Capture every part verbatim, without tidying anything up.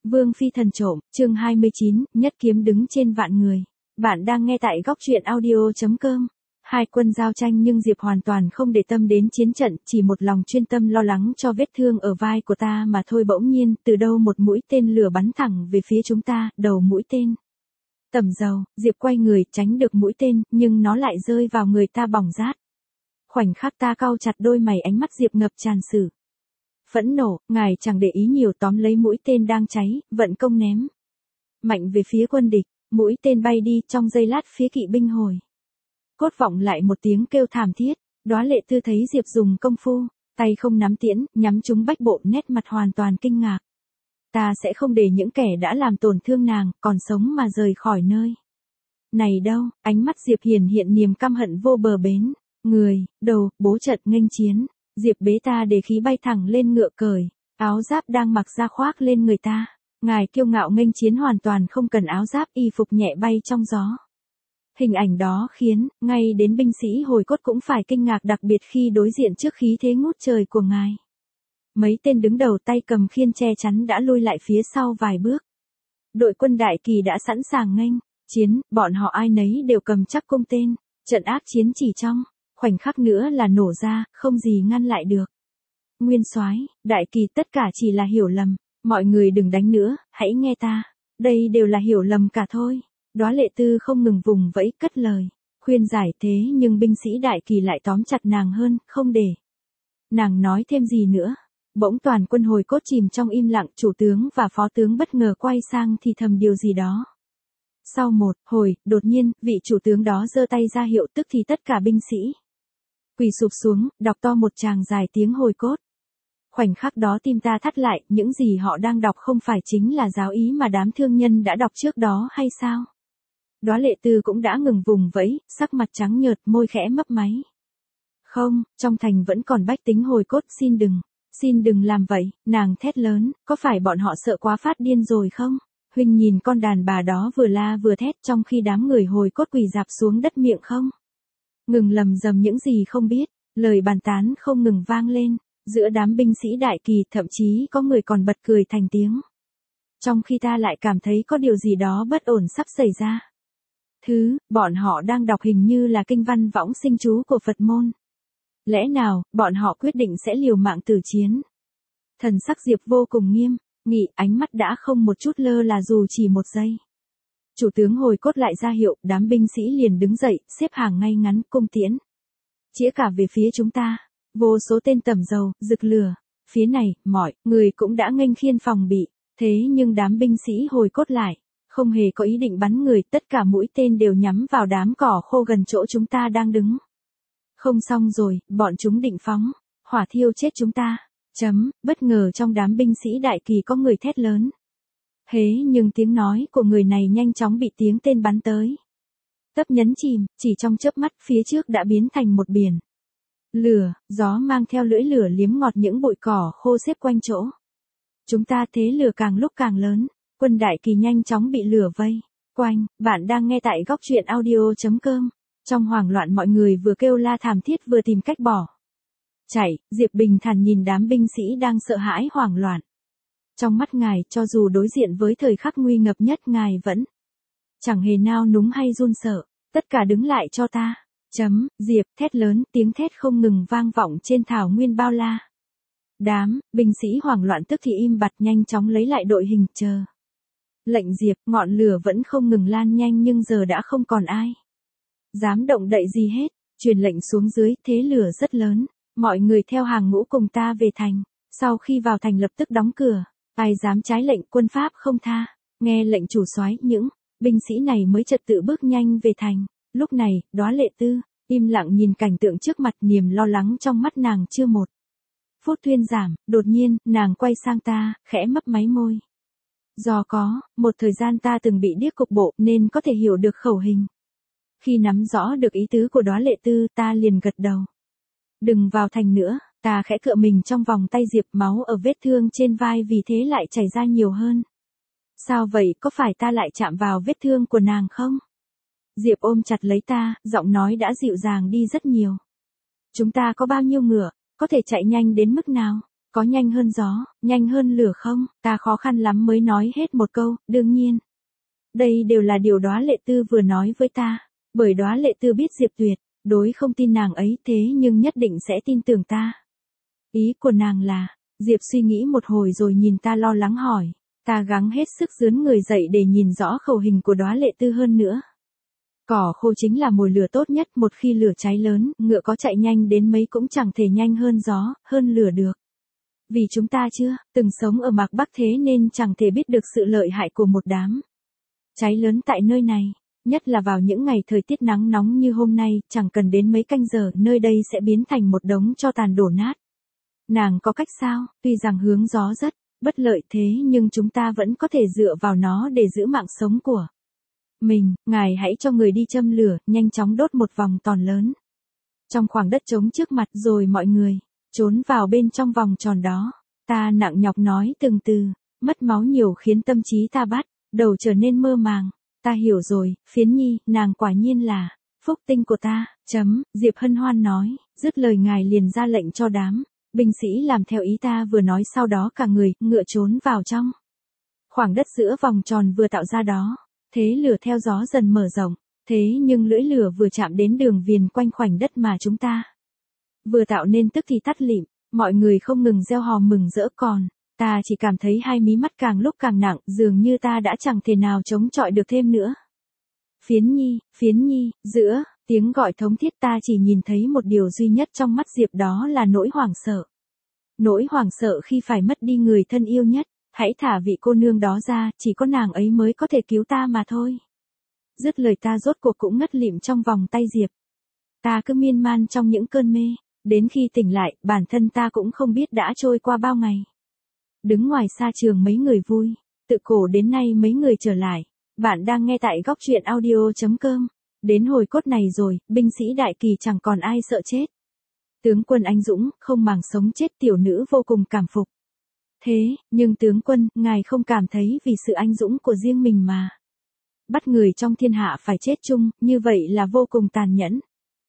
Vương phi thần trộm, chương hai mươi chín, nhất kiếm đứng trên vạn người. Bạn đang nghe tại góc truyện audio chấm com. Hai quân giao tranh nhưng Diệp hoàn toàn không để tâm đến chiến trận, chỉ một lòng chuyên tâm lo lắng cho vết thương ở vai của ta mà thôi. Bỗng nhiên, từ đâu một mũi tên lửa bắn thẳng về phía chúng ta, đầu mũi tên. Tầm dầu, Diệp quay người tránh được mũi tên, nhưng nó lại rơi vào người ta bỏng rát. Khoảnh khắc ta cau chặt đôi mày, ánh mắt Diệp ngập tràn sự phẫn nộ, ngài chẳng để ý nhiều, tóm lấy mũi tên đang cháy, vận công ném mạnh về phía quân địch. Mũi tên bay đi, trong giây lát phía kỵ binh hồi cốt vọng lại một tiếng kêu thảm thiết. Đóa Lệ Tư thấy Diệp dùng công phu, tay không nắm tiễn, nhắm trúng bách bộ, nét mặt hoàn toàn kinh ngạc. Ta sẽ không để những kẻ đã làm tổn thương nàng, còn sống mà rời khỏi nơi này đâu. Ánh mắt Diệp hiển hiện niềm căm hận vô bờ bến. Người, đầu, bố trận nghênh chiến. Diệp bế ta để khí bay thẳng lên ngựa, cởi áo giáp đang mặc ra khoác lên người ta. Ngài kiêu ngạo nghênh chiến hoàn toàn không cần áo giáp, y phục nhẹ bay trong gió. Hình ảnh đó khiến, ngay đến binh sĩ hồi cốt cũng phải kinh ngạc, đặc biệt khi đối diện trước khí thế ngút trời của ngài. Mấy tên đứng đầu tay cầm khiên che chắn đã lui lại phía sau vài bước. Đội quân đại kỳ đã sẵn sàng nghênh chiến, bọn họ ai nấy đều cầm chắc cung tên. Trận ác chiến chỉ trong khoảnh khắc nữa là nổ ra, không gì ngăn lại được. Nguyên soái, đại kỳ, tất cả chỉ là hiểu lầm, mọi người đừng đánh nữa, hãy nghe ta, đây đều là hiểu lầm cả thôi. Đóa Lệ Tư không ngừng vùng vẫy cất lời khuyên giải, thế nhưng binh sĩ đại kỳ lại tóm chặt nàng hơn, không để nàng nói thêm gì nữa. Bỗng toàn quân hồi cốt chìm trong im lặng, chủ tướng và phó tướng bất ngờ quay sang thì thầm điều gì đó. Sau một hồi, đột nhiên, vị chủ tướng đó giơ tay ra hiệu, tức thì tất cả binh sĩ quỳ sụp xuống, đọc to một tràng dài tiếng hồi cốt. Khoảnh khắc đó tim ta thắt lại, những gì họ đang đọc không phải chính là giáo ý mà đám thương nhân đã đọc trước đó hay sao? Đóa Lệ Tư cũng đã ngừng vùng vẫy, sắc mặt trắng nhợt, môi khẽ mấp máy. Không, trong thành vẫn còn bách tính hồi cốt, xin đừng, xin đừng làm vậy. Nàng thét lớn, có phải bọn họ sợ quá phát điên rồi không? Huynh nhìn con đàn bà đó vừa la vừa thét trong khi đám người hồi cốt quỳ rạp xuống đất miệng không ngừng lầm rầm những gì không biết. Lời bàn tán không ngừng vang lên giữa đám binh sĩ đại kỳ, thậm chí có người còn bật cười thành tiếng. Trong khi ta lại cảm thấy có điều gì đó bất ổn sắp xảy ra. Thứ, bọn họ đang đọc hình như là kinh văn võng sinh chú của Phật môn. Lẽ nào, bọn họ quyết định sẽ liều mạng tử chiến? Thần sắc Diệp vô cùng nghiêm nghị, ánh mắt đã không một chút lơ là dù chỉ một giây. Chủ tướng hồi cốt lại ra hiệu, đám binh sĩ liền đứng dậy, xếp hàng ngay ngắn, cung tiễn chĩa cả về phía chúng ta. Vô số tên tầm dầu, rực lửa. Phía này, mọi người cũng đã nghênh khiên phòng bị. Thế nhưng đám binh sĩ hồi cốt lại không hề có ý định bắn người, tất cả mũi tên đều nhắm vào đám cỏ khô gần chỗ chúng ta đang đứng. Không xong rồi, bọn chúng định phóng hỏa thiêu chết chúng ta. Chấm, bất ngờ trong đám binh sĩ đại kỳ có người thét lớn. Hế nhưng tiếng nói của người này nhanh chóng bị tiếng tên bắn tới tấp nhấn chìm, chỉ trong chớp mắt phía trước đã biến thành một biển lửa, gió mang theo lưỡi lửa liếm ngọt những bụi cỏ khô xếp quanh chỗ chúng ta. Thế lửa càng lúc càng lớn, quân đại kỳ nhanh chóng bị lửa vây quanh. Bạn đang nghe tại góc truyện audio chấm com. Trong hoảng loạn, mọi người vừa kêu la thảm thiết vừa tìm cách bỏ chạy. Diệp bình thản nhìn đám binh sĩ đang sợ hãi hoảng loạn. Trong mắt ngài, cho dù đối diện với thời khắc nguy ngập nhất, ngài vẫn chẳng hề nao núng hay run sợ. Tất cả đứng lại cho ta. Chấm, Diệp thét lớn, tiếng thét không ngừng vang vọng trên thảo nguyên bao la. Đám binh sĩ hoảng loạn tức thì im bặt, nhanh chóng lấy lại đội hình, chờ lệnh Diệp. Ngọn lửa vẫn không ngừng lan nhanh, nhưng giờ đã không còn ai dám động đậy gì hết. Truyền lệnh xuống dưới, thế lửa rất lớn, mọi người theo hàng ngũ cùng ta về thành. Sau khi vào thành lập tức đóng cửa, ai dám trái lệnh, quân pháp không tha. Nghe lệnh chủ soái, những binh sĩ này mới trật tự bước nhanh về thành. Lúc này, Đóa Lệ Tư im lặng nhìn cảnh tượng trước mặt, niềm lo lắng trong mắt nàng chưa một phút thuyên giảm. Đột nhiên, nàng quay sang ta, khẽ mấp máy môi. Do có một thời gian ta từng bị điếc cục bộ nên có thể hiểu được khẩu hình. Khi nắm rõ được ý tứ của Đóa Lệ Tư, ta liền gật đầu. Đừng vào thành nữa. Ta khẽ cựa mình trong vòng tay Diệp, máu ở vết thương trên vai vì thế lại chảy ra nhiều hơn. Sao vậy, có phải ta lại chạm vào vết thương của nàng không? Diệp ôm chặt lấy ta, giọng nói đã dịu dàng đi rất nhiều. Chúng ta có bao nhiêu ngựa, có thể chạy nhanh đến mức nào? Có nhanh hơn gió, nhanh hơn lửa không? Ta khó khăn lắm mới nói hết một câu, đương nhiên. Đây đều là điều Đóa Lệ Tư vừa nói với ta, bởi Đóa Lệ Tư biết Diệp Tuyệt, đối không tin nàng ấy thế nhưng nhất định sẽ tin tưởng ta. Ý của nàng là, Diệp suy nghĩ một hồi rồi nhìn ta lo lắng hỏi, ta gắng hết sức dướn người dậy để nhìn rõ khẩu hình của Đóa Lệ Tư hơn nữa. Cỏ khô chính là mồi lửa tốt nhất, một khi lửa cháy lớn, ngựa có chạy nhanh đến mấy cũng chẳng thể nhanh hơn gió, hơn lửa được. Vì chúng ta chưa từng sống ở Mạc Bắc thế nên chẳng thể biết được sự lợi hại của một đám cháy lớn tại nơi này, nhất là vào những ngày thời tiết nắng nóng như hôm nay, chẳng cần đến mấy canh giờ, nơi đây sẽ biến thành một đống tro tàn đổ nát. Nàng có cách sao, tuy rằng hướng gió rất bất lợi thế nhưng chúng ta vẫn có thể dựa vào nó để giữ mạng sống của mình. Ngài hãy cho người đi châm lửa, nhanh chóng đốt một vòng tròn lớn trong khoảng đất trống trước mặt, rồi mọi người trốn vào bên trong vòng tròn đó. Ta nặng nhọc nói từng từ, mất máu nhiều khiến tâm trí ta bắt đầu trở nên mơ màng. Ta hiểu rồi, Phiến Nhi, nàng quả nhiên là phúc tinh của ta. Chấm, Diệp hân hoan nói, dứt lời ngài liền ra lệnh cho đám binh sĩ làm theo ý ta vừa nói, sau đó cả người ngựa trốn vào trong khoảng đất giữa vòng tròn vừa tạo ra đó. Thế lửa theo gió dần mở rộng, thế nhưng lưỡi lửa vừa chạm đến đường viền quanh khoảnh đất mà chúng ta vừa tạo nên tức thì tắt lịm. Mọi người không ngừng reo hò mừng rỡ, còn ta chỉ cảm thấy hai mí mắt càng lúc càng nặng, dường như ta đã chẳng thể nào chống chọi được thêm nữa. Phiến Nhi, Phiến Nhi, giữa tiếng gọi thống thiết ta chỉ nhìn thấy một điều duy nhất trong mắt Diệp, đó là nỗi hoảng sợ. Nỗi hoảng sợ khi phải mất đi người thân yêu nhất. Hãy thả vị cô nương đó ra, chỉ có nàng ấy mới có thể cứu ta mà thôi. Dứt lời ta rốt cuộc cũng ngất lịm trong vòng tay Diệp. Ta cứ miên man trong những cơn mê, đến khi tỉnh lại, bản thân ta cũng không biết đã trôi qua bao ngày. Đứng ngoài xa trường mấy người vui, tự cổ đến nay mấy người trở lại. Bạn đang nghe tại góc truyện audio chấm com. Đến hồi cốt này rồi, binh sĩ đại kỳ chẳng còn ai sợ chết. Tướng quân anh dũng, không màng sống chết, tiểu nữ vô cùng cảm phục. Thế, nhưng tướng quân, ngài không cảm thấy vì sự anh dũng của riêng mình mà bắt người trong thiên hạ phải chết chung, như vậy là vô cùng tàn nhẫn.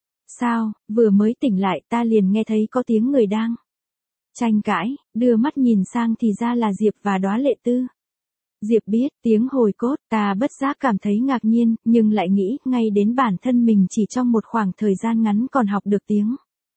Sao, vừa mới tỉnh lại ta liền nghe thấy có tiếng người đang tranh cãi, đưa mắt nhìn sang thì ra là Diệp và Đóa Lệ Tư. Diệp biết tiếng hồi cốt, ta bất giác cảm thấy ngạc nhiên, nhưng lại nghĩ ngay đến bản thân mình chỉ trong một khoảng thời gian ngắn còn học được tiếng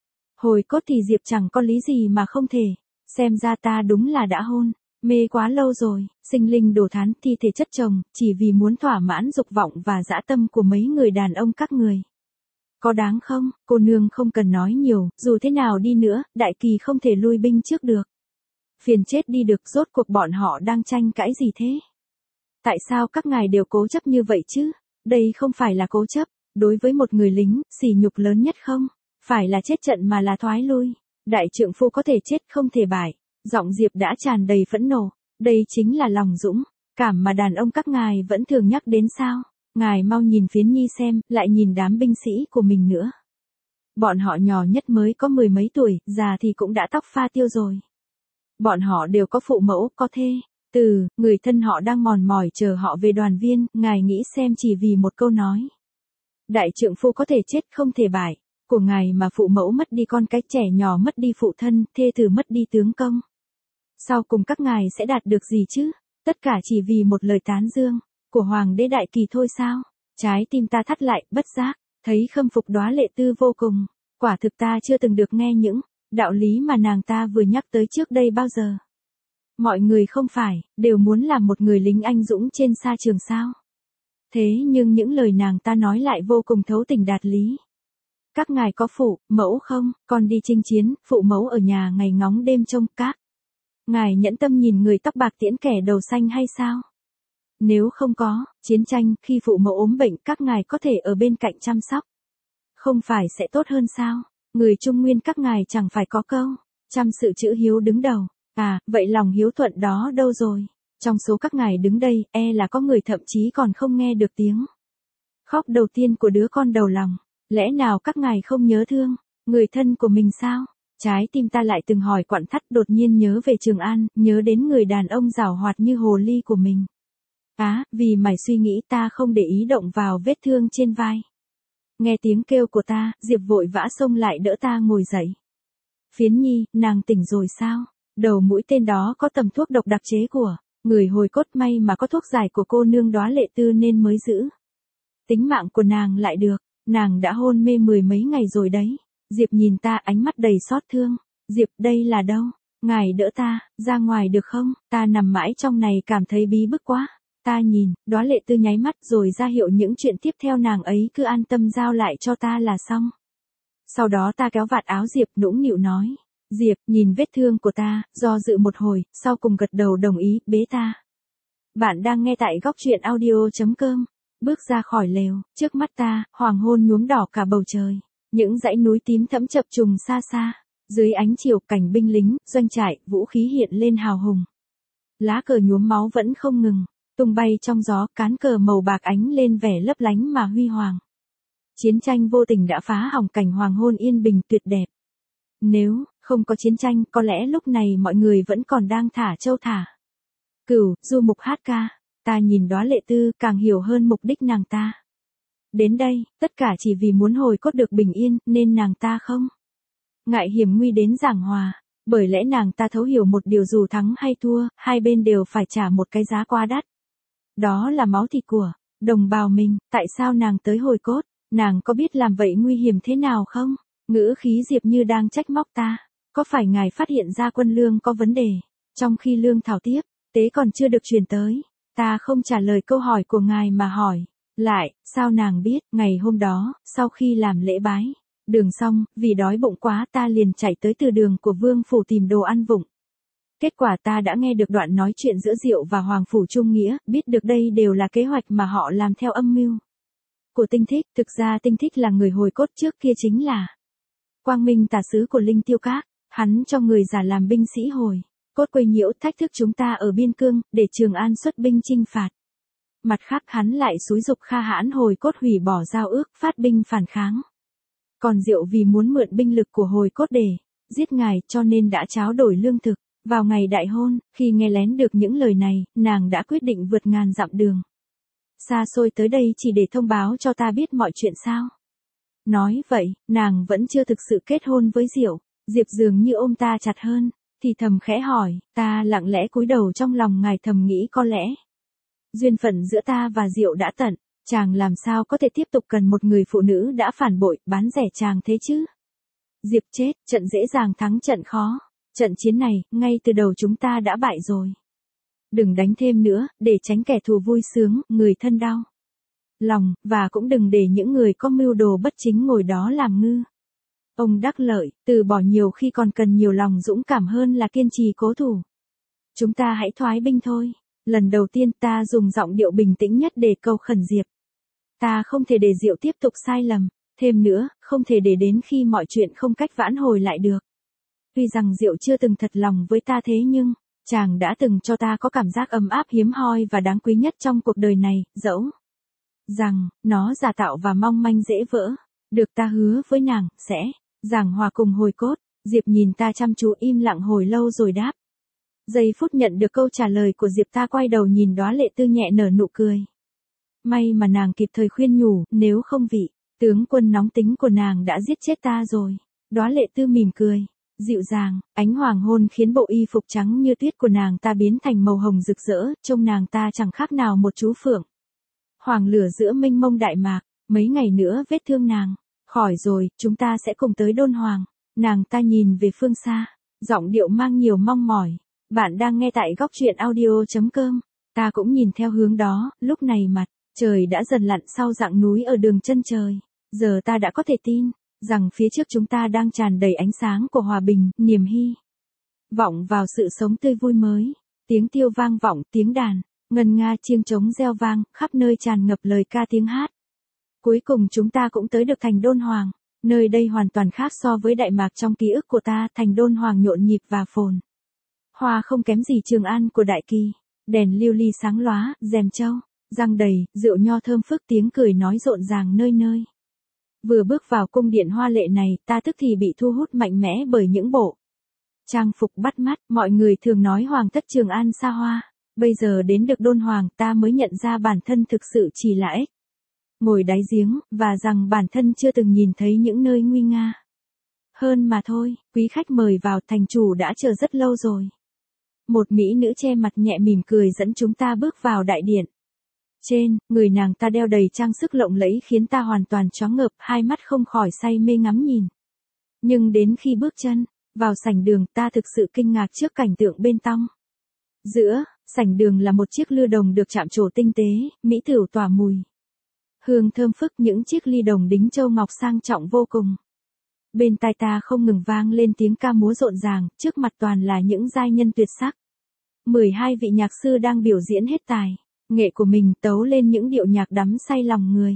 hồi cốt thì Diệp chẳng có lý gì mà không thể. Xem ra ta đúng là đã hôn mê quá lâu rồi, sinh linh đồ thán, thi thể chất chồng, chỉ vì muốn thỏa mãn dục vọng và dã tâm của mấy người đàn ông các người. Có đáng không? Cô nương không cần nói nhiều, dù thế nào đi nữa, đại kỳ không thể lui binh trước được. Phiền chết đi được, rốt cuộc bọn họ đang tranh cãi gì thế? Tại sao các ngài đều cố chấp như vậy chứ? Đây không phải là cố chấp, đối với một người lính, sỉ nhục lớn nhất không phải là chết trận mà là thoái lui. Đại trượng phu có thể chết không thể bại. Giọng Diệp đã tràn đầy phẫn nộ. Đây chính là lòng dũng cảm mà đàn ông các ngài vẫn thường nhắc đến sao? Ngài mau nhìn Phiến Nhi xem, lại nhìn đám binh sĩ của mình nữa. Bọn họ nhỏ nhất mới có mười mấy tuổi, già thì cũng đã tóc pha tiêu rồi. Bọn họ đều có phụ mẫu, có thê từ, người thân họ đang mòn mỏi chờ họ về đoàn viên. Ngài nghĩ xem, chỉ vì một câu nói đại trượng phu có thể chết không thể bại của ngài mà phụ mẫu mất đi con cái, trẻ nhỏ mất đi phụ thân, thê tử mất đi tướng công. Sau cùng các ngài sẽ đạt được gì chứ? Tất cả chỉ vì một lời tán dương của Hoàng đế Đại Kỳ thôi sao? Trái tim ta thắt lại, bất giác thấy khâm phục Đóa Lệ Tư vô cùng. Quả thực ta chưa từng được nghe những đạo lý mà nàng ta vừa nhắc tới trước đây bao giờ. Mọi người không phải đều muốn làm một người lính anh dũng trên sa trường sao? Thế nhưng những lời nàng ta nói lại vô cùng thấu tình đạt lý. Các ngài có phụ mẫu không? Con đi chinh chiến, phụ mẫu ở nhà ngày ngóng đêm trông. Các ngài nhẫn tâm nhìn người tóc bạc tiễn kẻ đầu xanh hay sao? Nếu không có chiến tranh, khi phụ mẫu ốm bệnh, các ngài có thể ở bên cạnh chăm sóc. Không phải sẽ tốt hơn sao? Người Trung Nguyên các ngài chẳng phải có câu chăm sự chữ hiếu đứng đầu. À, vậy lòng hiếu thuận đó đâu rồi? Trong số các ngài đứng đây, e là có người thậm chí còn không nghe được tiếng khóc đầu tiên của đứa con đầu lòng. Lẽ nào các ngài không nhớ thương người thân của mình sao? Trái tim ta lại từng hỏi quặn thắt, đột nhiên nhớ về Trường An, nhớ đến người đàn ông giảo hoạt như hồ ly của mình. Á, vì mải suy nghĩ ta không để ý động vào vết thương trên vai. Nghe tiếng kêu của ta, Diệp vội vã xông lại đỡ ta ngồi dậy. Phiến Nhi, nàng tỉnh rồi sao? Đầu mũi tên đó có tầm thuốc độc đặc chế của người hồi cốt, may mà có thuốc giải của cô nương Đóa Lệ Tư nên mới giữ tính mạng của nàng lại được, nàng đã hôn mê mười mấy ngày rồi đấy. Diệp nhìn ta ánh mắt đầy xót thương. Diệp, đây là đâu? Ngài đỡ ta, ra ngoài được không? Ta nằm mãi trong này cảm thấy bí bức quá. Ta nhìn, Đóa Lệ Tư nháy mắt rồi ra hiệu những chuyện tiếp theo nàng ấy cứ an tâm giao lại cho ta là xong. Sau đó ta kéo vạt áo Diệp nũng nịu nói. Diệp, nhìn vết thương của ta, do dự một hồi, sau cùng gật đầu đồng ý, bế ta. Bạn đang nghe tại góc truyện audio.com. Bước ra khỏi lều, trước mắt ta, hoàng hôn nhuốm đỏ cả bầu trời. Những dãy núi tím thẫm chập trùng xa xa. Dưới ánh chiều, cảnh binh lính, doanh trại, vũ khí hiện lên hào hùng. Lá cờ nhuốm máu vẫn không ngừng, tung bay trong gió, cán cờ màu bạc ánh lên vẻ lấp lánh mà huy hoàng. Chiến tranh vô tình đã phá hỏng cảnh hoàng hôn yên bình tuyệt đẹp. Nếu không có chiến tranh, có lẽ lúc này mọi người vẫn còn đang thả trâu thả cừu, du mục hát ca. Ta nhìn Đóa Lệ Tư, càng hiểu hơn mục đích nàng ta đến đây, tất cả chỉ vì muốn hồi cốt được bình yên, nên nàng ta không ngại hiểm nguy đến giảng hòa. Bởi lẽ nàng ta thấu hiểu một điều, dù thắng hay thua, hai bên đều phải trả một cái giá quá đắt. Đó là máu thịt của đồng bào mình. Tại sao nàng tới hồi cốt? Nàng có biết làm vậy nguy hiểm thế nào không? Ngữ khí Diệp như đang trách móc ta. Có phải ngài phát hiện ra quân lương có vấn đề? Trong khi lương thảo tiếp tế còn chưa được truyền tới. Ta không trả lời câu hỏi của ngài mà hỏi lại, sao nàng biết? Ngày hôm đó, sau khi làm lễ bái đường xong, vì đói bụng quá ta liền chạy tới từ đường của vương phủ tìm đồ ăn vụng. Kết quả ta đã nghe được đoạn nói chuyện giữa Diệu và Hoàng phủ Trung Nghĩa, biết được đây đều là kế hoạch mà họ làm theo âm mưu của Tinh Thích. Thực ra Tinh Thích là người hồi cốt trước kia, chính là Quang Minh tả sứ của Linh Tiêu Các. Hắn cho người giả làm binh sĩ hồi cốt quấy nhiễu thách thức chúng ta ở biên cương, để Trường An xuất binh chinh phạt. Mặt khác hắn lại xúi giục Kha Hãn hồi cốt hủy bỏ giao ước, phát binh phản kháng. Còn Diệu vì muốn mượn binh lực của hồi cốt để giết ngài, cho nên đã tráo đổi lương thực. Vào ngày đại hôn, khi nghe lén được những lời này, nàng đã quyết định vượt ngàn dặm đường xa xôi tới đây chỉ để thông báo cho ta biết mọi chuyện sao. Nói vậy, nàng vẫn chưa thực sự kết hôn với Diệu. Diệp dường như ôm ta chặt hơn, thì thầm khẽ hỏi. Ta lặng lẽ cúi đầu, trong lòng ngài thầm nghĩ có lẽ duyên phận giữa ta và Diệu đã tận. Chàng làm sao có thể tiếp tục cần một người phụ nữ đã phản bội, bán rẻ chàng thế chứ? Diệp chết, trận dễ dàng thắng trận khó. Trận chiến này, ngay từ đầu chúng ta đã bại rồi. Đừng đánh thêm nữa, để tránh kẻ thù vui sướng, người thân đau lòng, và cũng đừng để những người có mưu đồ bất chính ngồi đó làm ngư ông đắc lợi. Từ bỏ nhiều khi còn cần nhiều lòng dũng cảm hơn là kiên trì cố thủ. Chúng ta hãy thoái binh thôi. Lần đầu tiên ta dùng giọng điệu bình tĩnh nhất để cầu khẩn Diệp. Ta không thể để Diệu tiếp tục sai lầm. Thêm nữa, không thể để đến khi mọi chuyện không cách vãn hồi lại được. Tuy rằng Diệu chưa từng thật lòng với ta, thế nhưng chàng đã từng cho ta có cảm giác ấm áp hiếm hoi và đáng quý nhất trong cuộc đời này, dẫu rằng nó giả tạo và mong manh dễ vỡ. Được ta hứa với nàng sẽ giảng hòa cùng hồi cốt. Diệp nhìn ta chăm chú im lặng hồi lâu rồi đáp. Giây phút nhận được câu trả lời của Diệp, ta quay đầu nhìn Đóa Lệ Tư nhẹ nở nụ cười. May mà nàng kịp thời khuyên nhủ, nếu không vị tướng quân nóng tính của nàng đã giết chết ta rồi. Đóa Lệ Tư mỉm cười dịu dàng, ánh hoàng hôn khiến bộ y phục trắng như tuyết của nàng ta biến thành màu hồng rực rỡ, trông nàng ta chẳng khác nào một chú phượng hoàng lửa giữa mênh mông đại mạc. Mấy ngày nữa vết thương nàng khỏi rồi, chúng ta sẽ cùng tới Đôn Hoàng. Nàng ta nhìn về phương xa, giọng điệu mang nhiều mong mỏi. Bạn đang nghe tại góc truyện audio.com. Ta cũng nhìn theo hướng đó. Lúc này mặt trời đã dần lặn sau rặng núi ở đường chân trời. Giờ ta đã có thể tin rằng phía trước chúng ta đang tràn đầy ánh sáng của hòa bình, niềm hy vọng vào sự sống tươi vui mới. Tiếng tiêu vang vọng, tiếng đàn ngân nga chiêng trống reo vang, khắp nơi tràn ngập lời ca tiếng hát. Cuối cùng chúng ta cũng tới được thành Đôn Hoàng. Nơi đây hoàn toàn khác so với Đại Mạc trong ký ức của ta. Thành Đôn Hoàng nhộn nhịp và phồn hoa không kém gì Trường An của Đại Kỳ. Đèn lưu ly sáng lóa, rèm châu răng đầy, rượu nho thơm phức, tiếng cười nói rộn ràng nơi nơi. Vừa bước vào cung điện hoa lệ này, ta tức thì bị thu hút mạnh mẽ bởi những bộ trang phục bắt mắt. Mọi người thường nói Hoàng thất Trường An xa hoa. Bây giờ đến được Đôn Hoàng, ta mới nhận ra bản thân thực sự chỉ là ếch ngồi đáy giếng, và rằng bản thân chưa từng nhìn thấy những nơi nguy nga Hơn mà thôi, quý khách mời vào, thành chủ đã chờ rất lâu rồi. Một mỹ nữ che mặt nhẹ mỉm cười dẫn chúng ta bước vào đại điện. Trên, người nàng ta đeo đầy trang sức lộng lẫy khiến ta hoàn toàn choáng ngợp, hai mắt không khỏi say mê ngắm nhìn. Nhưng đến khi bước chân vào sảnh đường, ta thực sự kinh ngạc trước cảnh tượng bên trong. Giữa sảnh đường là một chiếc lư đồng được chạm trổ tinh tế, mỹ tửu tỏa mùi hương thơm phức, những chiếc ly đồng đính châu ngọc sang trọng vô cùng. Bên tai ta không ngừng vang lên tiếng ca múa rộn ràng, trước mặt toàn là những giai nhân tuyệt sắc. mười hai vị nhạc sư đang biểu diễn hết tài nghệ của mình, tấu lên những điệu nhạc đắm say lòng người.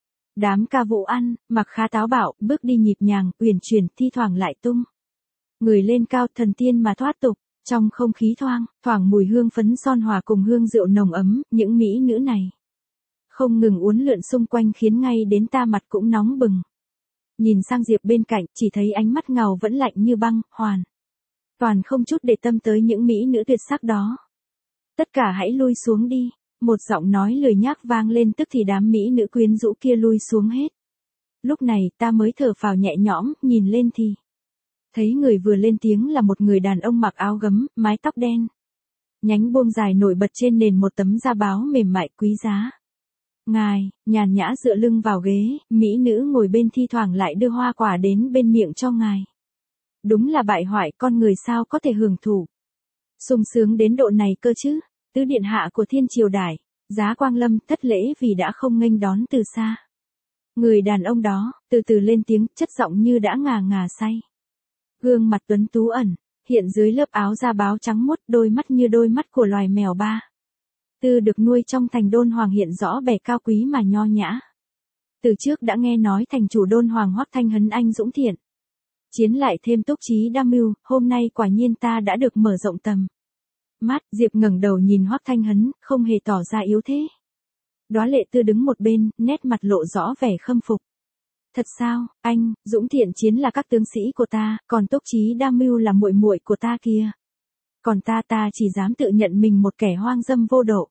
Đám ca vũ ăn mặc khá táo bạo, bước đi nhịp nhàng, uyển chuyển, thi thoảng lại tung người lên cao, thần tiên mà thoát tục. Trong không khí thoang thoảng mùi hương phấn son hòa cùng hương rượu nồng ấm, những mỹ nữ này không ngừng uốn lượn xung quanh khiến ngay đến ta mặt cũng nóng bừng. Nhìn sang Diệp bên cạnh, chỉ thấy ánh mắt ngầu vẫn lạnh như băng, hoàn toàn không chút để tâm tới những mỹ nữ tuyệt sắc đó. Tất cả hãy lui xuống đi. Một giọng nói lười nhác vang lên, tức thì đám mỹ nữ quyến rũ kia lui xuống hết. Lúc này ta mới thở phào nhẹ nhõm, nhìn lên thì thấy người vừa lên tiếng là một người đàn ông mặc áo gấm, mái tóc đen nhánh buông dài nổi bật trên nền một tấm da báo mềm mại quý giá. Ngài nhàn nhã dựa lưng vào ghế, mỹ nữ ngồi bên thi thoảng lại đưa hoa quả đến bên miệng cho ngài. Đúng là bại hoại, con người sao có thể hưởng thụ sung sướng đến độ này cơ chứ. Tứ điện hạ của thiên triều đại, Giá Quang Lâm, thất lễ vì đã không nghênh đón từ xa. Người đàn ông đó từ từ lên tiếng, chất giọng như đã ngà ngà say. Gương mặt tuấn tú ẩn hiện dưới lớp áo da báo trắng muốt, đôi mắt như đôi mắt của loài mèo ba tư được nuôi trong thành Đôn Hoàng hiện rõ vẻ cao quý mà nho nhã. Từ trước đã nghe nói thành chủ Đôn Hoàng Hoắc Thanh Hấn anh dũng thiện chiến, lại thêm túc trí đam mưu, hôm nay quả nhiên ta đã được mở rộng tầm mắt. Diệp ngẩng đầu nhìn Hoắc Thanh Hấn, không hề tỏ ra yếu thế. Đóa Lệ Tư đứng một bên, nét mặt lộ rõ vẻ khâm phục. Thật sao, anh, dũng thiện chiến là các tướng sĩ của ta, còn túc trí đam mưu là muội muội của ta kia. Còn ta ta chỉ dám tự nhận mình một kẻ hoang dâm vô độ.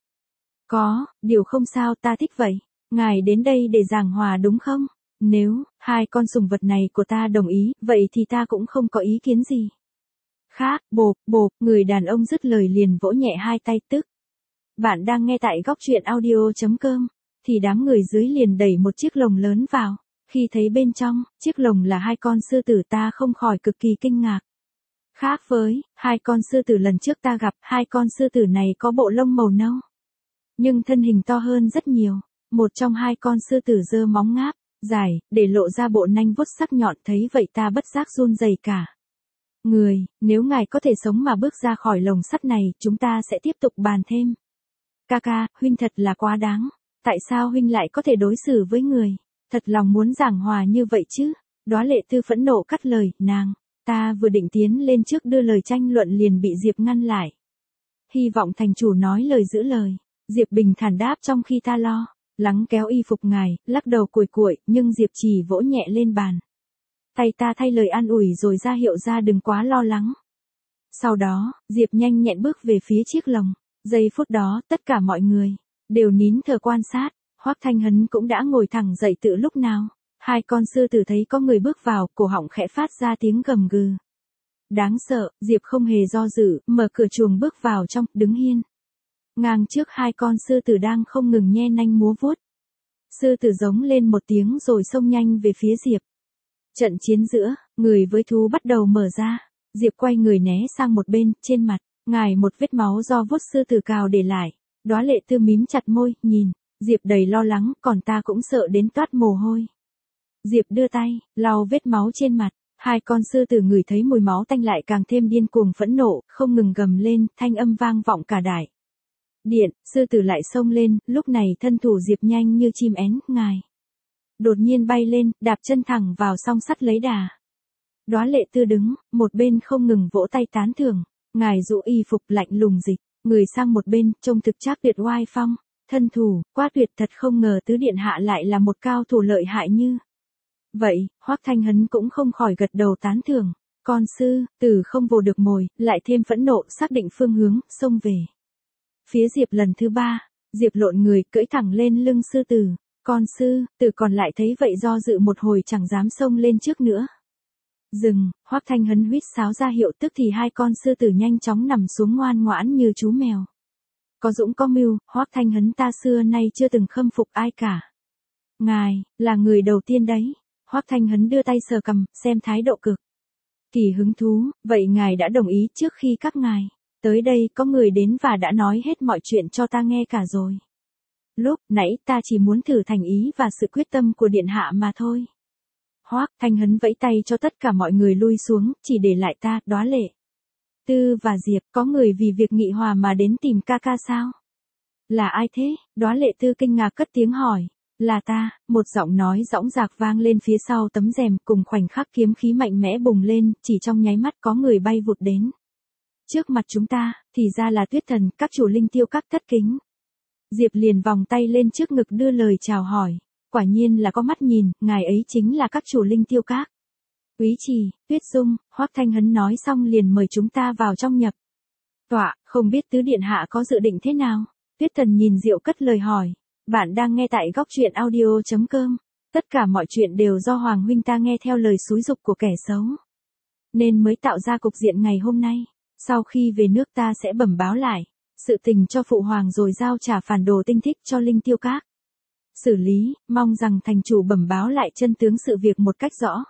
Có, điều không sao, ta thích vậy. Ngài đến đây để giảng hòa đúng không? Nếu hai con sùng vật này của ta đồng ý, vậy thì ta cũng không có ý kiến gì khác. Bộp, bộp, người đàn ông dứt lời liền vỗ nhẹ hai tay, tức. Bạn đang nghe tại góc truyện audio.com. Thì đám người dưới liền đẩy một chiếc lồng lớn vào. Khi thấy bên trong, chiếc lồng là hai con sư tử, ta không khỏi cực kỳ kinh ngạc. Khác với hai con sư tử lần trước ta gặp, hai con sư tử này có bộ lông màu nâu, nhưng thân hình to hơn rất nhiều. Một trong hai con sư tử giơ móng ngáp dài để lộ ra bộ nanh vuốt sắc nhọn, thấy vậy ta bất giác run rẩy cả người. Nếu ngài có thể sống mà bước ra khỏi lồng sắt này, chúng ta sẽ tiếp tục bàn thêm. Ca ca, huynh thật là quá đáng. Tại sao huynh lại có thể đối xử với người thật lòng muốn giảng hòa như vậy chứ? Đóa Lệ Tư phẫn nộ cắt lời, nàng, ta vừa định tiến lên trước đưa lời tranh luận liền bị Diệp ngăn lại. Hy vọng thành chủ nói lời giữ lời. Diệp bình thản đáp, trong khi ta lo lắng kéo y phục ngài, lắc đầu cuội cuội, nhưng Diệp chỉ vỗ nhẹ lên bàn tay ta thay lời an ủi rồi ra hiệu ra đừng quá lo lắng. Sau đó, Diệp nhanh nhẹn bước về phía chiếc lồng. Giây phút đó, tất cả mọi người đều nín thở quan sát. Hoắc Thanh Hấn cũng đã ngồi thẳng dậy từ lúc nào. Hai con sư tử thấy có người bước vào, cổ họng khẽ phát ra tiếng gầm gừ đáng sợ. Diệp không hề do dự, mở cửa chuồng bước vào trong, đứng hiên ngang trước hai con sư tử đang không ngừng nhe nanh múa vuốt. Sư tử giống lên một tiếng rồi xông nhanh về phía Diệp. Trận chiến giữa người với thú bắt đầu mở ra. Diệp quay người né sang một bên, trên mặt ngài một vết máu do vuốt sư tử cào để lại. Đóa Lệ Tư mím chặt môi, nhìn Diệp đầy lo lắng, còn ta cũng sợ đến toát mồ hôi. Diệp đưa tay lau vết máu trên mặt. Hai con sư tử ngửi thấy mùi máu tanh lại càng thêm điên cuồng phẫn nộ, không ngừng gầm lên, thanh âm vang vọng cả đại điện. Sư tử lại xông lên, lúc này thân thủ Diệp nhanh như chim én, ngài đột nhiên bay lên, đạp chân thẳng vào song sắt lấy đà. Đóa Lệ Tư đứng một bên không ngừng vỗ tay tán thưởng. Ngài dụ y phục lạnh lùng dịch người sang một bên, trông thực chắc tuyệt oai phong, thân thủ quá tuyệt, thật không ngờ tứ điện hạ lại là một cao thủ lợi hại như vậy. Hoắc Thanh Hấn cũng không khỏi gật đầu tán thưởng. Con sư tử không vồ được mồi, lại thêm phẫn nộ, xác định phương hướng, xông về phía Diệp lần thứ ba. Diệp lộn người, cưỡi thẳng lên lưng sư tử. Con sư tử còn lại thấy vậy do dự một hồi, chẳng dám xông lên trước nữa. Dừng, Hoắc Thanh Hấn huýt sáo ra hiệu, tức thì hai con sư tử nhanh chóng nằm xuống ngoan ngoãn như chú mèo. Có dũng có mưu, Hoắc Thanh Hấn ta xưa nay chưa từng khâm phục ai cả. Ngài, là người đầu tiên đấy. Hoắc Thanh Hấn đưa tay sờ cằm, xem thái độ cực kỳ hứng thú, vậy ngài đã đồng ý trước khi các ngài tới đây có người đến và đã nói hết mọi chuyện cho ta nghe cả rồi. Lúc nãy ta chỉ muốn thử thành ý và sự quyết tâm của điện hạ mà thôi. Hoắc Thanh Hấn vẫy tay cho tất cả mọi người lui xuống, chỉ để lại ta, Đóa Lệ Tư và Diệp. Có người vì việc nghị hòa mà đến tìm ca ca sao? Là ai thế? Đóa Lệ Tư kinh ngạc cất tiếng hỏi. Là ta, một giọng nói dõng dạc vang lên phía sau tấm rèm, cùng khoảnh khắc kiếm khí mạnh mẽ bùng lên, chỉ trong nháy mắt có người bay vụt đến. Trước mặt chúng ta, thì ra là Tuyết Thần, các chủ linh tiêu các thất kính. Diệp liền vòng tay lên trước ngực đưa lời chào hỏi. Quả nhiên là có mắt nhìn, ngài ấy chính là các chủ linh tiêu các. Úy Trì, Tuyết Dung, Hoắc Thanh Hấn nói xong liền mời chúng ta vào trong nhập tọa, không biết tứ điện hạ có dự định thế nào? Tuyết Thần nhìn Diệu cất lời hỏi. Bạn đang nghe tại góc truyện audio chấm com. Tất cả mọi chuyện đều do Hoàng huynh ta nghe theo lời xúi giục của kẻ xấu, nên mới tạo ra cục diện ngày hôm nay. Sau khi về nước ta sẽ bẩm báo lại sự tình cho phụ hoàng rồi giao trả phản đồ tinh thích cho linh tiêu các xử lý, mong rằng thành chủ bẩm báo lại chân tướng sự việc một cách rõ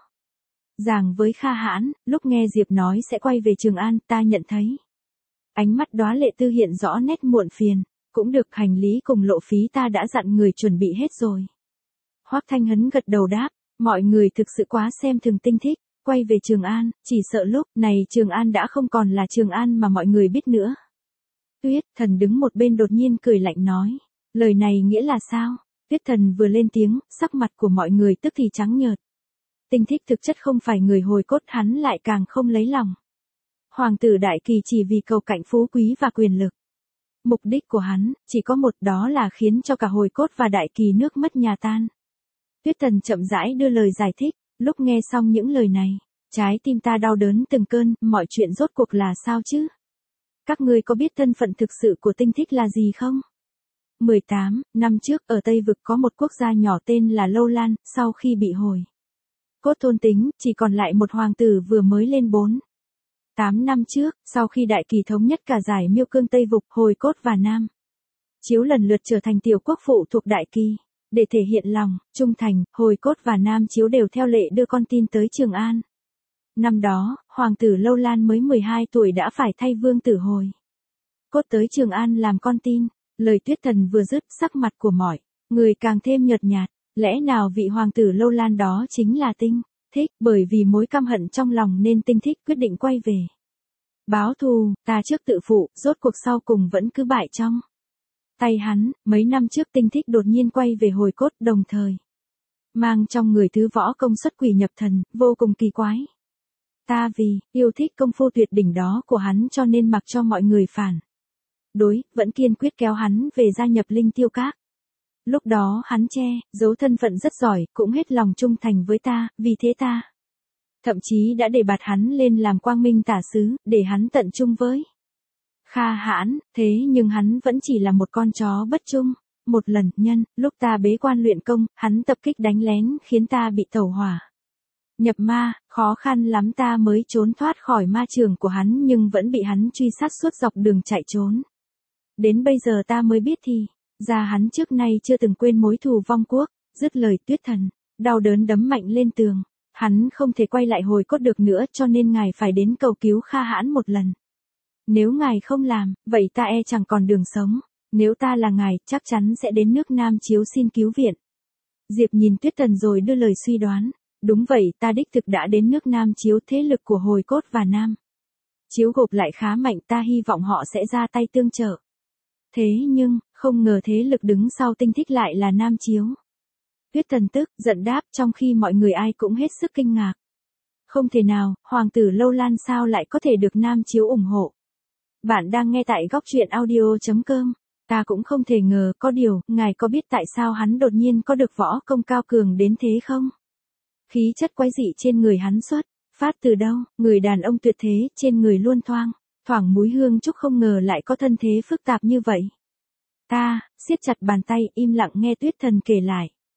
ràng với Kha Hãn. Lúc nghe Diệp nói sẽ quay về Trường An, ta nhận thấy ánh mắt Đóa Lệ Tư hiện rõ nét muộn phiền. Cũng được, hành lý cùng lộ phí ta đã dặn người chuẩn bị hết rồi. Hoắc Thanh Hấn gật đầu đáp, mọi người thực sự quá xem thường tinh thích, quay về Trường An, chỉ sợ lúc này Trường An đã không còn là Trường An mà mọi người biết nữa. Tuyết Thần đứng một bên đột nhiên cười lạnh nói, lời này nghĩa là sao? Tuyết Thần vừa lên tiếng, sắc mặt của mọi người tức thì trắng nhợt. Tinh thích thực chất không phải người hồi cốt, hắn lại càng không lấy lòng Hoàng tử Đại Kỳ chỉ vì cầu cạnh phú quý và quyền lực. Mục đích của hắn, chỉ có một, đó là khiến cho cả hồi cốt và Đại Kỳ nước mất nhà tan. Tuyết Thần chậm rãi đưa lời giải thích, lúc nghe xong những lời này, trái tim ta đau đớn từng cơn, mọi chuyện rốt cuộc là sao chứ? Các ngươi có biết thân phận thực sự của tinh thích là gì không? mười tám năm trước, ở Tây Vực có một quốc gia nhỏ tên là Lâu Lan, sau khi bị hồi cốt thôn tính, chỉ còn lại một hoàng tử vừa mới lên bốn. tám năm trước, sau khi Đại Kỳ thống nhất cả giải Miêu Cương Tây Vực, Hồi Cốt và Nam Chiếu lần lượt trở thành tiểu quốc phụ thuộc Đại Kỳ. Để thể hiện lòng trung thành, Hồi Cốt và Nam Chiếu đều theo lệ đưa con tin tới Trường An. Năm đó, hoàng tử Lâu Lan mới mười hai tuổi đã phải thay vương tử Hồi Cốt tới Trường An làm con tin. Lời Tuyết Thần vừa dứt, sắc mặt của mọi người càng thêm nhợt nhạt. Lẽ nào vị hoàng tử Lâu Lan đó chính là Tinh Thích? Bởi vì mối căm hận trong lòng nên Tinh Thích quyết định quay về báo thù. Ta trước tự phụ, rốt cuộc sau cùng vẫn cứ bại trong tay hắn. Mấy năm trước Tinh Thích đột nhiên quay về Hồi Cốt, đồng thời mang trong người thứ võ công xuất quỷ nhập thần, vô cùng kỳ quái. Ta vì yêu thích công phu tuyệt đỉnh đó của hắn cho nên mặc cho mọi người phản đối, vẫn kiên quyết kéo hắn về gia nhập linh tiêu các. Lúc đó hắn che giấu thân phận rất giỏi, cũng hết lòng trung thành với ta, vì thế ta thậm chí đã để bạt hắn lên làm quang minh tả sứ, để hắn tận trung với Kha Hãn. Thế nhưng hắn vẫn chỉ là một con chó bất trung. Một lần, nhân lúc ta bế quan luyện công, hắn tập kích đánh lén khiến ta bị tẩu hỏa nhập ma, khó khăn lắm ta mới trốn thoát khỏi ma trường của hắn, nhưng vẫn bị hắn truy sát suốt dọc đường chạy trốn. Đến bây giờ ta mới biết thì ra hắn trước nay chưa từng quên mối thù vong quốc. Dứt lời, Tuyết Thần đau đớn đấm mạnh lên tường. Hắn không thể quay lại Hồi Cốt được nữa, cho nên ngài phải đến cầu cứu Kha Hãn một lần. Nếu ngài không làm, vậy ta e chẳng còn đường sống. Nếu ta là ngài, chắc chắn sẽ đến nước Nam Chiếu xin cứu viện. Diệp nhìn Tuyết Thần rồi đưa lời suy đoán. Đúng vậy, ta đích thực đã đến nước Nam Chiếu, thế lực của Hồi Cốt và Nam Chiếu gộp lại khá mạnh, ta hy vọng họ sẽ ra tay tương trợ. Thế nhưng, không ngờ thế lực đứng sau Tinh Thích lại là Nam Chiếu. Tuyết Thần tức giận đáp, trong khi mọi người ai cũng hết sức kinh ngạc. Không thể nào, hoàng tử Lâu Lan sao lại có thể được Nam Chiếu ủng hộ? Bạn đang nghe tại góc truyện audio chấm com. Ta cũng không thể ngờ, có điều, ngài có biết tại sao hắn đột nhiên có được võ công cao cường đến thế không? Khí chất quái dị trên người hắn xuất phát từ đâu? Người đàn ông tuyệt thế, trên người luôn thoang thoảng múi hương trúc, không ngờ lại có thân thế phức tạp như vậy. Ta siết chặt bàn tay, im lặng nghe Tuyết Thần kể lại.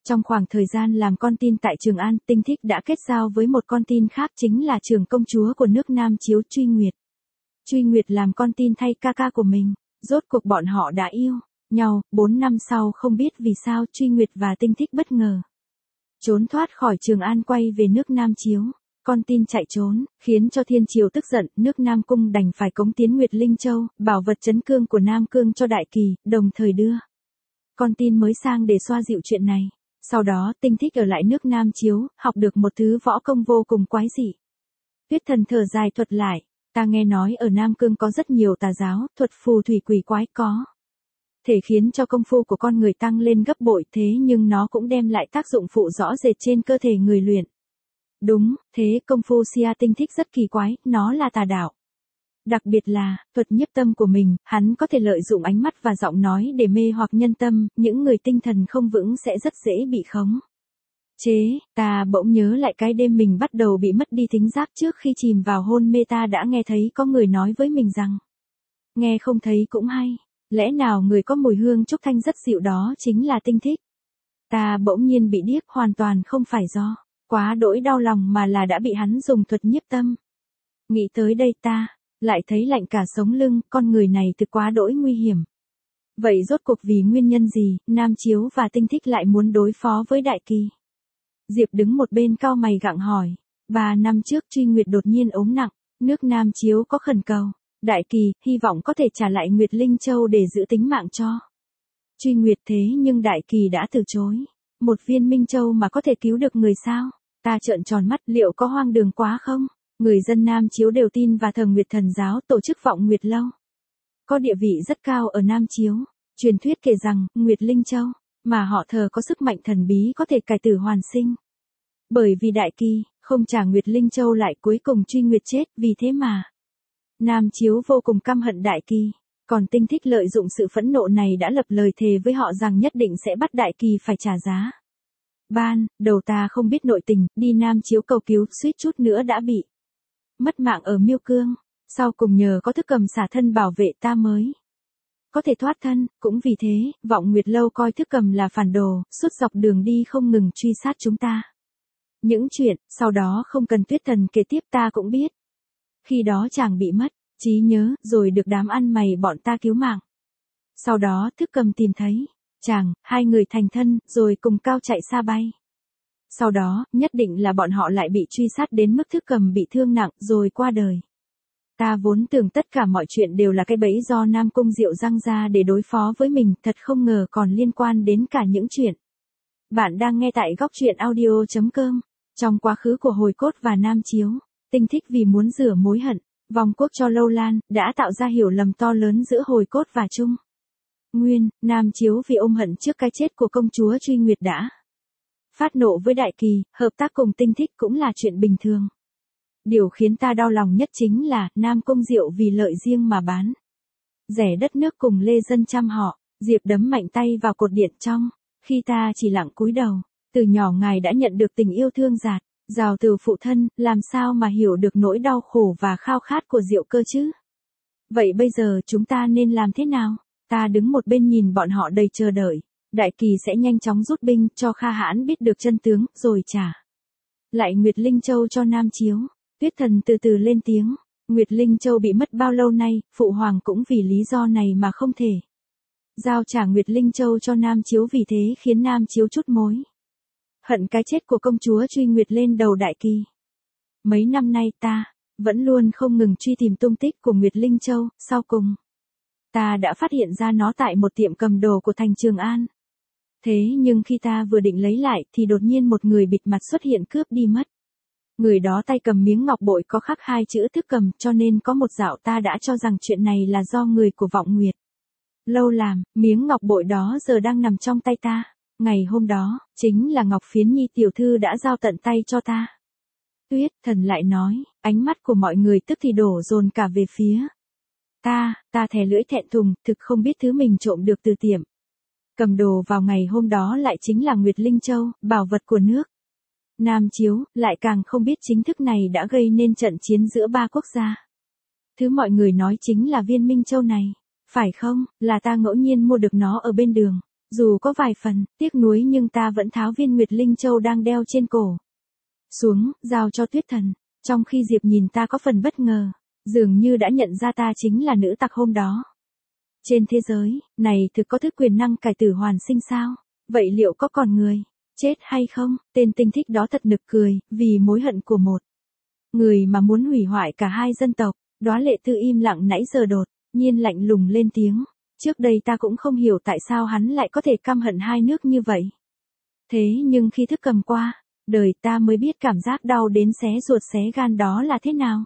Trong khoảng thời gian làm con tin tại Trường An, Tinh Thích đã kết giao với một con tin khác chính là trưởng công chúa của nước Nam Chiếu Truy Nguyệt. Truy Nguyệt làm con tin thay ca ca của mình, rốt cuộc bọn họ đã yêu nhau. Bốn năm sau không biết vì sao Truy Nguyệt và Tinh Thích bất ngờ trốn thoát khỏi Trường An quay về nước Nam Chiếu. Con tin chạy trốn, khiến cho Thiên Triều tức giận, nước Nam Cung đành phải cống tiến Nguyệt Linh Châu, bảo vật trấn cương của Nam Cương cho Đại Kỳ, đồng thời đưa con tin mới sang để xoa dịu chuyện này. Sau đó Tinh Thích ở lại nước Nam Chiếu, học được một thứ võ công vô cùng quái dị. Tuyết Thần thở dài thuật lại, ta nghe nói ở Nam Cương có rất nhiều tà giáo, thuật phù thủy quỷ quái có thể khiến cho công phu của con người tăng lên gấp bội, thế nhưng nó cũng đem lại tác dụng phụ rõ rệt trên cơ thể người luyện. Đúng, thế công phu Sia Tinh Thích rất kỳ quái, nó là tà đạo. Đặc biệt là, thuật nhiếp tâm của mình, hắn có thể lợi dụng ánh mắt và giọng nói để mê hoặc nhân tâm, những người tinh thần không vững sẽ rất dễ bị khống chế. Ta bỗng nhớ lại cái đêm mình bắt đầu bị mất đi thính giác trước khi chìm vào hôn mê, ta đã nghe thấy có người nói với mình rằng, nghe không thấy cũng hay, lẽ nào người có mùi hương trúc thanh rất dịu đó chính là Tinh Thích. Ta bỗng nhiên bị điếc, hoàn toàn không phải do quá đỗi đau lòng mà là đã bị hắn dùng thuật nhiếp tâm. Nghĩ tới đây ta lại thấy lạnh cả sống lưng, con người này thực quá đỗi nguy hiểm. Vậy rốt cuộc vì nguyên nhân gì, Nam Chiếu và Tinh Thích lại muốn đối phó với Đại Kỳ? Diệp đứng một bên cau mày gặng hỏi. Ba năm trước Truy Nguyệt đột nhiên ốm nặng, nước Nam Chiếu có khẩn cầu Đại Kỳ, hy vọng có thể trả lại Nguyệt Linh Châu để giữ tính mạng cho Truy Nguyệt, thế nhưng Đại Kỳ đã từ chối. Một viên Minh Châu mà có thể cứu được người sao? Ta trợn tròn mắt, liệu có hoang đường quá không? Người dân Nam Chiếu đều tin vào Thần Nguyệt Thần giáo, tổ chức Vọng Nguyệt Lâu có địa vị rất cao ở Nam Chiếu. Truyền thuyết kể rằng, Nguyệt Linh Châu mà họ thờ có sức mạnh thần bí có thể cải tử hoàn sinh. Bởi vì Đại Kỳ không trả Nguyệt Linh Châu lại, cuối cùng Truy Nguyệt chết, vì thế mà Nam Chiếu vô cùng căm hận Đại Kỳ. Còn Tinh Thích lợi dụng sự phẫn nộ này đã lập lời thề với họ rằng nhất định sẽ bắt Đại Kỳ phải trả giá. Ban đầu ta không biết nội tình, đi Nam Chiếu cầu cứu, suýt chút nữa đã bị mất mạng ở Miêu Cương. Sau cùng nhờ có Thức Cầm xả thân bảo vệ ta mới có thể thoát thân. Cũng vì thế, Vọng Nguyệt Lâu coi Thức Cầm là phản đồ, suốt dọc đường đi không ngừng truy sát chúng ta. Những chuyện sau đó không cần Tuyết Thần kể tiếp, ta cũng biết. Khi đó chàng bị mất trí nhớ, rồi được đám ăn mày bọn ta cứu mạng. Sau đó Thức Cầm tìm thấy chàng, hai người thành thân, rồi cùng cao chạy xa bay. Sau đó, nhất định là bọn họ lại bị truy sát đến mức Thức Cầm bị thương nặng, rồi qua đời. Ta vốn tưởng tất cả mọi chuyện đều là cái bẫy do Nam Cung Diệu răng ra để đối phó với mình, thật không ngờ còn liên quan đến cả những chuyện. Bạn đang nghe tại góc truyện audio chấm com. Trong quá khứ của Hồi Cốt và Nam Chiếu, Tinh Thích vì muốn rửa mối hận vong quốc cho lâu lan, đã tạo ra hiểu lầm to lớn giữa Hồi Cốt và Trung Nguyên. Nam Chiếu vì ôm hận trước cái chết của công chúa Truy Nguyệt đã phát nộ với Đại Kỳ, hợp tác cùng Tinh Thích cũng là chuyện bình thường. Điều khiến ta đau lòng nhất chính là, Nam Cung Diệu vì lợi riêng mà bán rẻ đất nước cùng lê dân trăm họ. Diệp đấm mạnh tay vào cột điện trong khi ta chỉ lặng cúi đầu. Từ nhỏ ngài đã nhận được tình yêu thương dạt dào từ phụ thân, làm sao mà hiểu được nỗi đau khổ và khao khát của Diệu cơ chứ? Vậy bây giờ chúng ta nên làm thế nào? Ta đứng một bên nhìn bọn họ đầy chờ đợi. Đại Kỳ sẽ nhanh chóng rút binh, cho Kha Hãn biết được chân tướng, rồi trả lại Nguyệt Linh Châu cho Nam Chiếu. Tuyết Thần từ từ lên tiếng. Nguyệt Linh Châu bị mất bao lâu nay, Phụ Hoàng cũng vì lý do này mà không thể giao trả Nguyệt Linh Châu cho Nam Chiếu, vì thế khiến Nam Chiếu chút mối hận cái chết của công chúa Truy Nguyệt lên đầu Đại Kỳ. Mấy năm nay ta vẫn luôn không ngừng truy tìm tung tích của Nguyệt Linh Châu, sau cùng ta đã phát hiện ra nó tại một tiệm cầm đồ của thành Trường An. Thế nhưng khi ta vừa định lấy lại thì đột nhiên một người bịt mặt xuất hiện cướp đi mất. Người đó tay cầm miếng ngọc bội có khắc hai chữ Thức Cầm, cho nên có một dạo ta đã cho rằng chuyện này là do người của Vọng Nguyệt Lâu làm. Miếng ngọc bội đó giờ đang nằm trong tay ta. Ngày hôm đó, chính là Ngọc Phiến Nhi tiểu thư đã giao tận tay cho ta. Tuyết Thần lại nói, ánh mắt của mọi người tức thì đổ dồn cả về phía ta. Ta thè lưỡi thẹn thùng, thực không biết thứ mình trộm được từ tiệm cầm đồ vào ngày hôm đó lại chính là Nguyệt Linh Châu, bảo vật của nước Nam Chiếu, lại càng không biết chính thức này đã gây nên trận chiến giữa ba quốc gia. Thứ mọi người nói chính là viên Minh Châu này, phải không? Là ta ngẫu nhiên mua được nó ở bên đường. Dù có vài phần tiếc nuối nhưng ta vẫn tháo viên Nguyệt Linh Châu đang đeo trên cổ xuống, giao cho Tuyết Thần. Trong khi Diệp nhìn ta có phần bất ngờ, dường như đã nhận ra ta chính là nữ tặc hôm đó. Trên thế giới này thực có thứ quyền năng cải tử hoàn sinh sao? Vậy liệu có còn người chết hay không? Tên Tinh Thích đó thật nực cười, vì mối hận của một người mà muốn hủy hoại cả hai dân tộc. Đóa Lệ Tư im lặng nãy giờ đột nhiên lạnh lùng lên tiếng. Trước đây ta cũng không hiểu tại sao hắn lại có thể căm hận hai nước như vậy. Thế nhưng khi thức cầm qua đời ta mới biết cảm giác đau đến xé ruột xé gan đó là thế nào.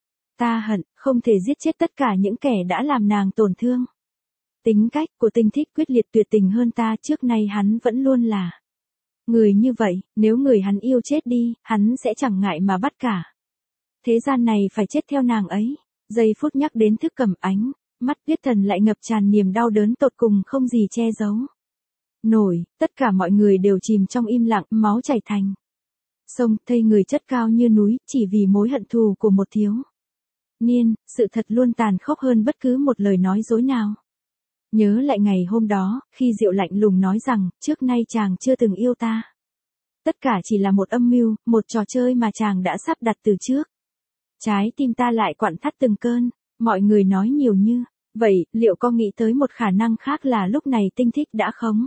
Ta hận không thể giết chết tất cả những kẻ đã làm nàng tổn thương. Tính cách của Tinh Thích quyết liệt tuyệt tình hơn ta, trước nay hắn vẫn luôn là người như vậy. Nếu người hắn yêu chết đi, hắn sẽ chẳng ngại mà bắt cả thế gian này phải chết theo nàng ấy. Giây phút nhắc đến Thức Cầm, ánh mắt Tuyết Thần lại ngập tràn niềm đau đớn tột cùng không gì che giấu nổi. Tất cả mọi người đều chìm trong im lặng, máu chảy thành sông, thây người chất cao như núi, chỉ vì mối hận thù của một thiếu niên. Sự thật luôn tàn khốc hơn bất cứ một lời nói dối nào. Nhớ lại ngày hôm đó, khi Diệu lạnh lùng nói rằng, trước nay chàng chưa từng yêu ta. Tất cả chỉ là một âm mưu, một trò chơi mà chàng đã sắp đặt từ trước. Trái tim ta lại quặn thắt từng cơn. Mọi người nói nhiều như vậy, liệu có nghĩ tới một khả năng khác là lúc này Tinh Thích đã khống?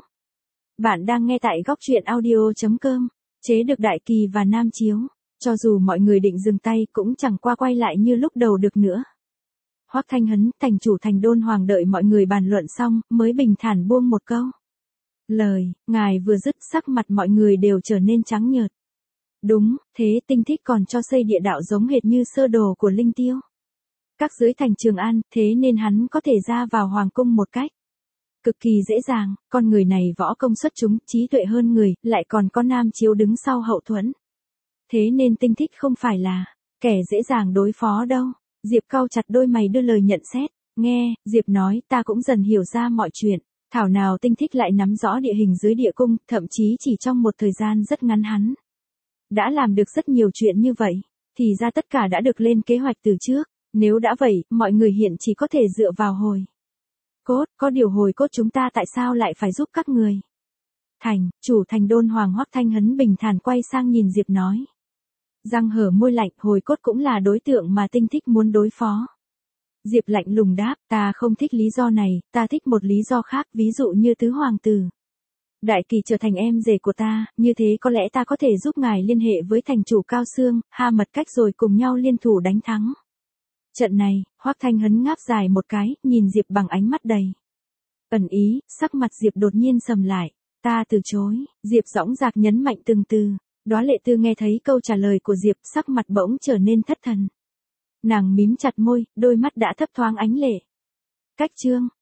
Bạn đang nghe tại góc truyện audio chấm com, chế được Đại Kỳ và Nam Chiếu. Cho dù mọi người định dừng tay cũng chẳng qua quay lại như lúc đầu được nữa. Hoắc Thanh Hấn, thành chủ thành Đôn Hoàng, đợi mọi người bàn luận xong, mới bình thản buông một câu lời. Ngài vừa dứt, sắc mặt mọi người đều trở nên trắng nhợt. Đúng, thế Tinh Thích còn cho xây địa đạo giống hệt như sơ đồ của Linh Tiêu các dưới thành Trường An, thế nên hắn có thể ra vào hoàng cung một cách cực kỳ dễ dàng. Con người này võ công xuất chúng, trí tuệ hơn người, lại còn có Nam Chiếu đứng sau hậu thuẫn. Thế nên Tinh Thích không phải là kẻ dễ dàng đối phó đâu. Diệp cau chặt đôi mày đưa lời nhận xét. Nghe, Diệp nói, ta cũng dần hiểu ra mọi chuyện. Thảo nào Tinh Thích lại nắm rõ địa hình dưới địa cung, thậm chí chỉ trong một thời gian rất ngắn hắn đã làm được rất nhiều chuyện như vậy. Thì ra tất cả đã được lên kế hoạch từ trước. Nếu đã vậy, mọi người hiện chỉ có thể dựa vào hồi cốt. Có điều hồi cốt chúng ta tại sao lại phải giúp các người? Thành, chủ thành Đôn Hoàng Hoắc Thanh Hấn bình thản quay sang nhìn Diệp nói. Răng hở môi lạnh, hồi cốt cũng là đối tượng mà Tinh Thích muốn đối phó. Diệp lạnh lùng đáp, ta không thích lý do này, ta thích một lý do khác, ví dụ như tứ hoàng tử Đại Kỳ trở thành em rể của ta, như thế có lẽ ta có thể giúp ngài liên hệ với thành chủ Cao Xương, ha mật cách rồi cùng nhau liên thủ đánh thắng trận này. Hoắc Thanh Hấn ngáp dài một cái, nhìn Diệp bằng ánh mắt đầy ẩn ý. Sắc mặt Diệp đột nhiên sầm lại. Ta từ chối. Diệp dõng dạc nhấn mạnh từng từ. Đóa Lệ Tư nghe thấy câu trả lời của Diệp, sắc mặt bỗng trở nên thất thần. Nàng mím chặt môi, đôi mắt đã thấp thoáng ánh lệ. Cách chương